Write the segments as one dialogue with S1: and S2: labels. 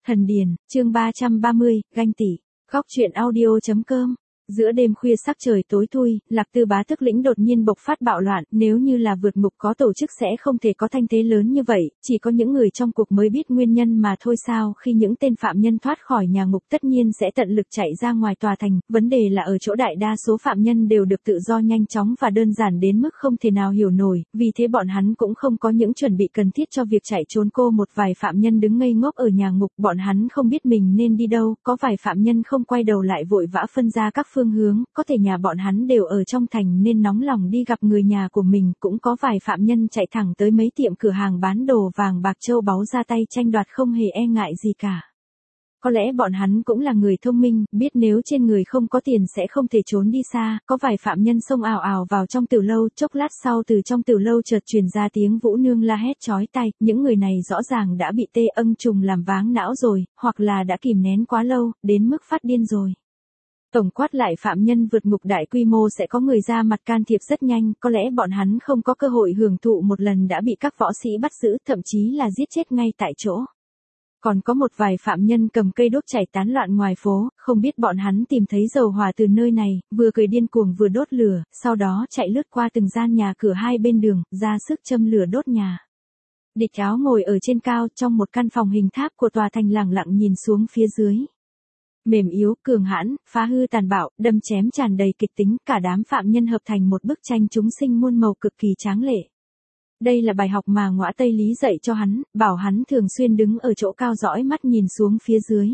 S1: Thần Điền, chương 330, ganh tị. Góc truyện audio.com. Giữa đêm khuya sắc trời tối thui, Lạc Tư Bá Tức Lĩnh đột nhiên bộc phát bạo loạn, nếu như là vượt ngục có tổ chức sẽ không thể có thanh thế lớn như vậy, chỉ có những người trong cuộc mới biết nguyên nhân mà thôi sao. Khi những tên phạm nhân thoát khỏi nhà ngục tất nhiên sẽ tận lực chạy ra ngoài tòa thành, vấn đề là ở chỗ đại đa số phạm nhân đều được tự do nhanh chóng và đơn giản đến mức không thể nào hiểu nổi, vì thế bọn hắn cũng không có những chuẩn bị cần thiết cho việc chạy trốn. Một vài phạm nhân đứng ngây ngốc ở nhà ngục, bọn hắn không biết mình nên đi đâu, có vài phạm nhân không quay đầu lại vội vã phân ra các phương hướng, có thể nhà bọn hắn đều ở trong thành nên nóng lòng đi gặp người nhà của mình, cũng có vài phạm nhân chạy thẳng tới mấy tiệm cửa hàng bán đồ vàng bạc châu báu ra tay tranh đoạt không hề e ngại gì cả. Có lẽ bọn hắn cũng là người thông minh, biết nếu trên người không có tiền sẽ không thể trốn đi xa, có vài phạm nhân xông ào ào vào trong tiểu lâu, chốc lát sau từ trong tiểu lâu chợt truyền ra tiếng Vũ Nương la hét chói tai, những người này rõ ràng đã bị tê âng trùng làm váng não rồi, hoặc là đã kìm nén quá lâu, đến mức phát điên rồi. Tổng quát lại phạm nhân vượt ngục đại quy mô sẽ có người ra mặt can thiệp rất nhanh, có lẽ bọn hắn không có cơ hội hưởng thụ một lần đã bị các võ sĩ bắt giữ, thậm chí là giết chết ngay tại chỗ. Còn có một vài phạm nhân cầm cây đốt chảy tán loạn ngoài phố, không biết bọn hắn tìm thấy dầu hỏa từ nơi này, vừa cười điên cuồng vừa đốt lửa, sau đó chạy lướt qua từng gian nhà cửa hai bên đường, ra sức châm lửa đốt nhà. Địch Áo ngồi ở trên cao trong một căn phòng hình tháp của tòa thành lẳng lặng nhìn xuống phía dưới. Mềm yếu, cường hãn, phá hư tàn bạo, đâm chém tràn đầy kịch tính, cả đám phạm nhân hợp thành một bức tranh chúng sinh muôn màu cực kỳ tráng lệ. Đây là bài học mà Ngõa Tây Lý dạy cho hắn, bảo hắn thường xuyên đứng ở chỗ cao dõi mắt nhìn xuống phía dưới.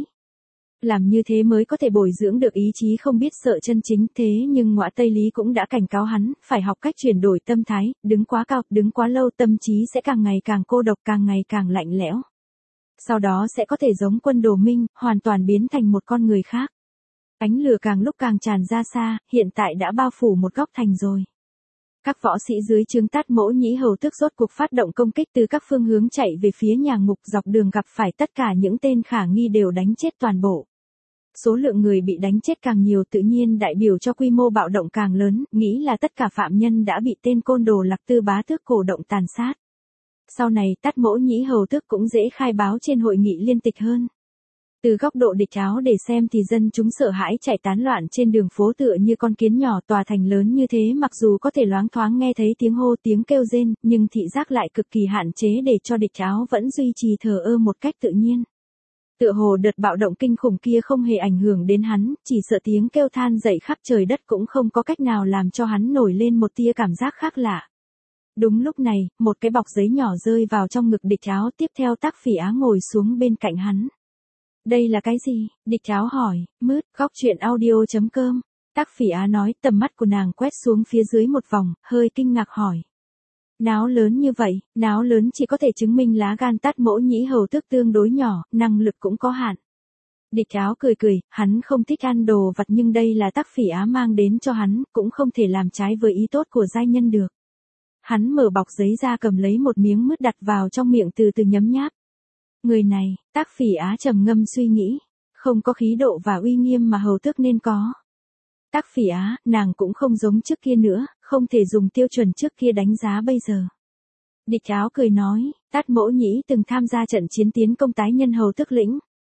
S1: Làm như thế mới có thể bồi dưỡng được ý chí không biết sợ chân chính, thế nhưng Ngõa Tây Lý cũng đã cảnh cáo hắn, phải học cách chuyển đổi tâm thái, đứng quá cao, đứng quá lâu tâm trí sẽ càng ngày càng cô độc, càng ngày càng lạnh lẽo. Sau đó sẽ có thể giống Quân Đồ Minh, hoàn toàn biến thành một con người khác. Ánh lửa càng lúc càng tràn ra xa, hiện tại đã bao phủ một góc thành rồi. Các võ sĩ dưới trướng Tát Mỗ Nhĩ Hầu Tước rốt cuộc phát động công kích từ các phương hướng chạy về phía nhà ngục, dọc đường gặp phải tất cả những tên khả nghi đều đánh chết toàn bộ. Số lượng người bị đánh chết càng nhiều tự nhiên đại biểu cho quy mô bạo động càng lớn, nghĩ là tất cả phạm nhân đã bị tên côn đồ Lạc Tư Bá Tước cổ động tàn sát. Sau này Tát Mỗ Nhĩ Hầu Tước cũng dễ khai báo trên hội nghị liên tịch hơn. Từ góc độ Địch Áo để xem thì dân chúng sợ hãi chạy tán loạn trên đường phố tựa như con kiến nhỏ, tòa thành lớn như thế mặc dù có thể loáng thoáng nghe thấy tiếng hô tiếng kêu rên, nhưng thị giác lại cực kỳ hạn chế để cho Địch Áo vẫn duy trì thờ ơ một cách tự nhiên. Tựa hồ đợt bạo động kinh khủng kia không hề ảnh hưởng đến hắn, chỉ sợ tiếng kêu than dậy khắp trời đất cũng không có cách nào làm cho hắn nổi lên một tia cảm giác khác lạ. Đúng lúc này, một cái bọc giấy nhỏ rơi vào trong ngực Địch Áo, tiếp theo Tắc Phỉ Á ngồi xuống bên cạnh hắn. Đây là cái gì? Địch Áo hỏi. Mứt, góc truyện audio.com. Tắc Phỉ Á nói, tầm mắt của nàng quét xuống phía dưới một vòng, hơi kinh ngạc hỏi. Náo lớn như vậy, náo lớn chỉ có thể chứng minh lá gan Tát Mỗ Nhĩ Hầu Tước tương đối nhỏ, năng lực cũng có hạn. Địch Áo cười cười, hắn không thích ăn đồ vặt nhưng đây là Tắc Phỉ Á mang đến cho hắn, cũng không thể làm trái với ý tốt của giai nhân được. Hắn mở bọc giấy ra cầm lấy một miếng mứt đặt vào trong miệng từ từ nhấm nháp. Người này, Tắc Phỉ Á trầm ngâm suy nghĩ, không có khí độ và uy nghiêm mà hầu tước nên có. Tắc Phỉ Á, nàng cũng không giống trước kia nữa, không thể dùng tiêu chuẩn trước kia đánh giá bây giờ. Địch Áo cười nói, Tát Mỗ Nhĩ từng tham gia trận chiến tiến công tái nhân hầu tước lĩnh.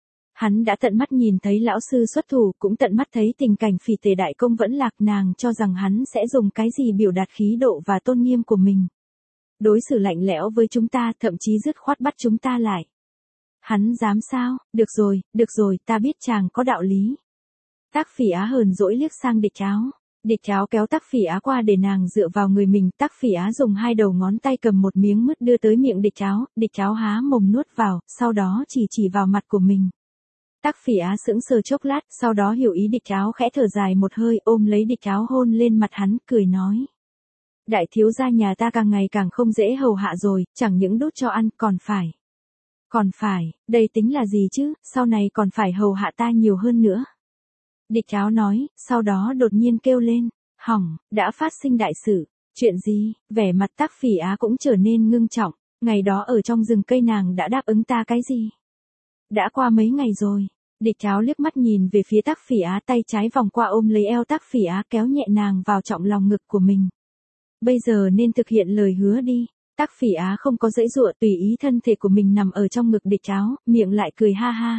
S1: Hắn đã tận mắt nhìn thấy lão sư xuất thủ, cũng tận mắt thấy tình cảnh Phỉ Tề đại công vẫn lạc, nàng cho rằng hắn sẽ dùng cái gì biểu đạt khí độ và tôn nghiêm của mình. Đối xử lạnh lẽo với chúng ta, thậm chí dứt khoát bắt chúng ta lại. Hắn dám sao? Được rồi, ta biết chàng có đạo lý. Tắc Phỉ Á hờn dỗi liếc sang Địch Áo. Địch Áo kéo Tắc Phỉ Á qua để nàng dựa vào người mình, Tắc Phỉ Á dùng hai đầu ngón tay cầm một miếng mứt đưa tới miệng Địch Áo há mồm nuốt vào, sau đó chỉ vào mặt của mình. Tắc Phỉ Á sững sờ chốc lát, sau đó hiểu ý. Địch Áo khẽ thở dài một hơi, ôm lấy Địch Áo hôn lên mặt hắn, cười nói. Đại thiếu gia nhà ta càng ngày càng không dễ hầu hạ rồi, chẳng những đút cho ăn, còn phải, đây tính là gì chứ, sau này còn phải hầu hạ ta nhiều hơn nữa. Địch Áo nói, sau đó đột nhiên kêu lên, hỏng, đã phát sinh đại sự, chuyện gì, vẻ mặt Tắc Phỉ Á cũng trở nên ngưng trọng, ngày đó ở trong rừng cây nàng đã đáp ứng ta cái gì? Đã qua mấy ngày rồi. Địch Áo liếc mắt nhìn về phía Tắc Phỉ Á, tay trái vòng qua ôm lấy eo Tắc Phỉ Á, kéo nhẹ nàng vào trọng lòng ngực của mình. Bây giờ nên thực hiện lời hứa đi. Tắc Phỉ Á không có giãy giụa, tùy ý thân thể của mình nằm ở trong ngực địch cháo, miệng lại cười ha ha.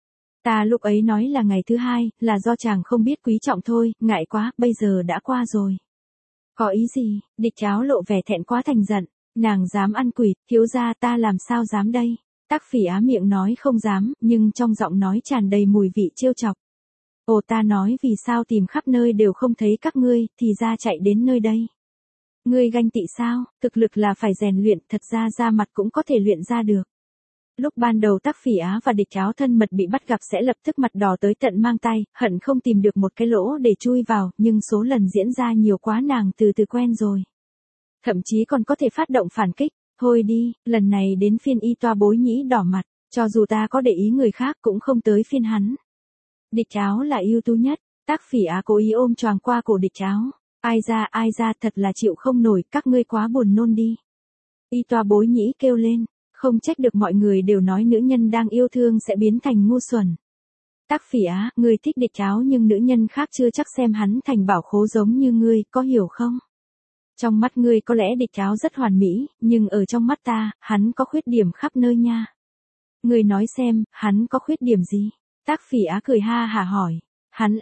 S1: Ta lúc ấy nói là ngày thứ hai, là do chàng không biết quý trọng thôi, ngại quá, bây giờ đã qua rồi. Có ý gì? Địch cháo lộ vẻ thẹn quá thành giận. Nàng dám ăn quỷ, thiếu gia ta làm sao dám đây? Tắc Phỉ Á miệng nói không dám, nhưng trong giọng nói tràn đầy mùi vị trêu chọc. Ồ, ta nói vì sao tìm khắp nơi đều không thấy các ngươi, thì ra chạy đến nơi đây. Ngươi ganh tị sao? Thực lực là phải rèn luyện, thật ra da mặt cũng có thể luyện ra được. Lúc ban đầu Tắc Phỉ Á và địch cháo thân mật bị bắt gặp sẽ lập tức mặt đỏ tới tận mang tay, hận không tìm được một cái lỗ để chui vào, nhưng số lần diễn ra nhiều quá nàng từ từ quen rồi. Thậm chí còn có thể phát động phản kích. Thôi đi, lần này đến phiên Y Toa Bối Nhĩ đỏ mặt, cho dù ta có để ý người khác cũng không tới phiên hắn. Địch cháo là ưu tú nhất. Tắc Phỉ Á cố ý ôm choàng qua cổ địch cháo. Ai ra thật là chịu không nổi, các ngươi quá buồn nôn đi. Y Toa Bối Nhĩ kêu lên. Không trách được, mọi người đều nói nữ nhân đang yêu thương sẽ biến thành ngu xuẩn. Tắc Phỉ Á, ngươi thích địch cháo nhưng nữ nhân khác chưa chắc xem hắn thành bảo khố giống như ngươi, có hiểu không? Trong mắt ngươi có lẽ địch cháo rất hoàn mỹ, nhưng ở trong mắt ta, hắn có khuyết điểm khắp nơi nha. Ngươi nói xem, hắn có khuyết điểm gì? Tắc Phỉ Á cười ha hả hỏi. Hắn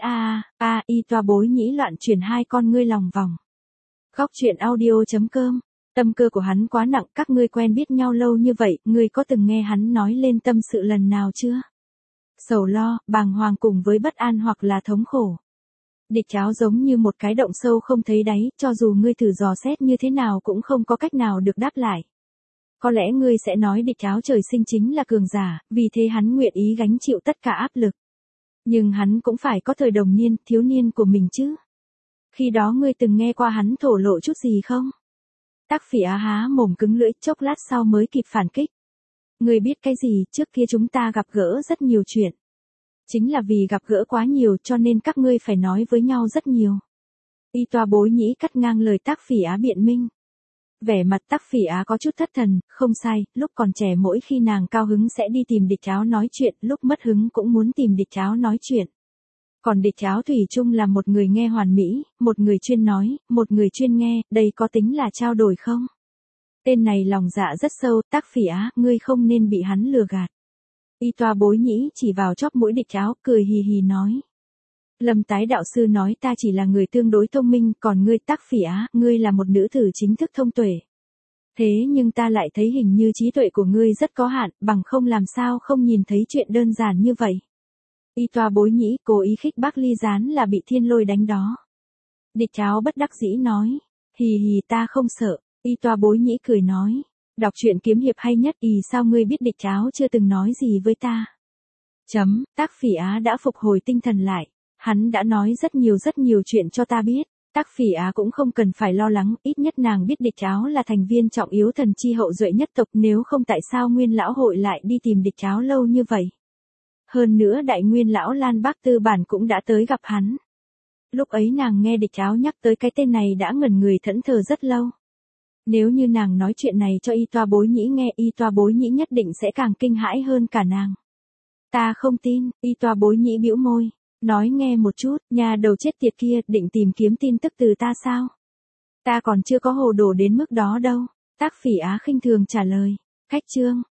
S1: Y Toa Bối Nhĩ loạn chuyển hai con ngươi lòng vòng. Góc truyện audio.com. Tâm cơ của hắn quá nặng, các ngươi quen biết nhau lâu như vậy, ngươi có từng nghe hắn nói lên tâm sự lần nào chưa? Sầu lo, bàng hoàng cùng với bất an hoặc là thống khổ. Địch cháo giống như một cái động sâu không thấy đáy, cho dù ngươi thử dò xét như thế nào cũng không có cách nào được đáp lại. Có lẽ ngươi sẽ nói địch cháo trời sinh chính là cường giả, vì thế hắn nguyện ý gánh chịu tất cả áp lực. Nhưng hắn cũng phải có thời đồng niên, thiếu niên của mình chứ. Khi đó ngươi từng nghe qua hắn thổ lộ chút gì không? Tắc Phỉ Á há mồm cứng lưỡi, chốc lát sau mới kịp phản kích. Ngươi biết cái gì, trước kia chúng ta gặp gỡ rất nhiều chuyện. Chính là vì gặp gỡ quá nhiều cho nên các ngươi phải nói với nhau rất nhiều. Y Toa Bối Nhĩ cắt ngang lời Tắc Phỉ Á biện minh. Vẻ mặt Tắc Phỉ Á có chút thất thần, không sai, lúc còn trẻ mỗi khi nàng cao hứng sẽ đi tìm địch cháo nói chuyện, lúc mất hứng cũng muốn tìm địch cháo nói chuyện. Còn địch cháo thủy chung là một người nghe hoàn mỹ, một người chuyên nói, một người chuyên nghe, đây có tính là trao đổi không? Tên này lòng dạ rất sâu, Tắc Phỉ Á, ngươi không nên bị hắn lừa gạt. Y Toa Bối Nhĩ chỉ vào chóp mũi địch cháo, cười hì hì nói. Lâm Tái đạo sư nói ta chỉ là người tương đối thông minh, còn ngươi Tắc Phỉ Á, ngươi là một nữ tử chính thức thông tuệ. Thế nhưng ta lại thấy hình như trí tuệ của ngươi rất có hạn, bằng không làm sao không nhìn thấy chuyện đơn giản như vậy. Y Toa Bối Nhĩ cố ý khích bác Ly Gián là bị thiên lôi đánh đó. Địch cháo bất đắc dĩ nói. Hì hì, ta không sợ. Y Toa Bối Nhĩ cười nói. Đọc truyện kiếm hiệp hay nhất, sao ngươi biết địch cháo chưa từng nói gì với ta? Tắc Phỉ Á đã phục hồi tinh thần lại. Hắn đã nói rất nhiều chuyện cho ta biết. Tắc Phỉ Á cũng không cần phải lo lắng, ít nhất nàng biết địch cháo là thành viên trọng yếu thần chi hậu duệ nhất tộc, nếu không tại sao Nguyên lão hội lại đi tìm địch cháo lâu như vậy. Hơn nữa đại nguyên lão Lan Bác Tư Bản cũng đã tới gặp hắn. Lúc ấy nàng nghe địch cháo nhắc tới cái tên này đã ngẩn người thẫn thờ rất lâu. Nếu như nàng nói chuyện này cho Y Toa Bối Nhĩ nghe, Y Toa Bối Nhĩ nhất định sẽ càng kinh hãi hơn cả nàng. Ta không tin, Y Toa Bối Nhĩ bĩu môi. Nói nghe một chút, nhà đầu chết tiệt kia, định tìm kiếm tin tức từ ta sao? Ta còn chưa có hồ đồ đến mức đó đâu. Tắc Phỉ Á khinh thường trả lời. Khách chương.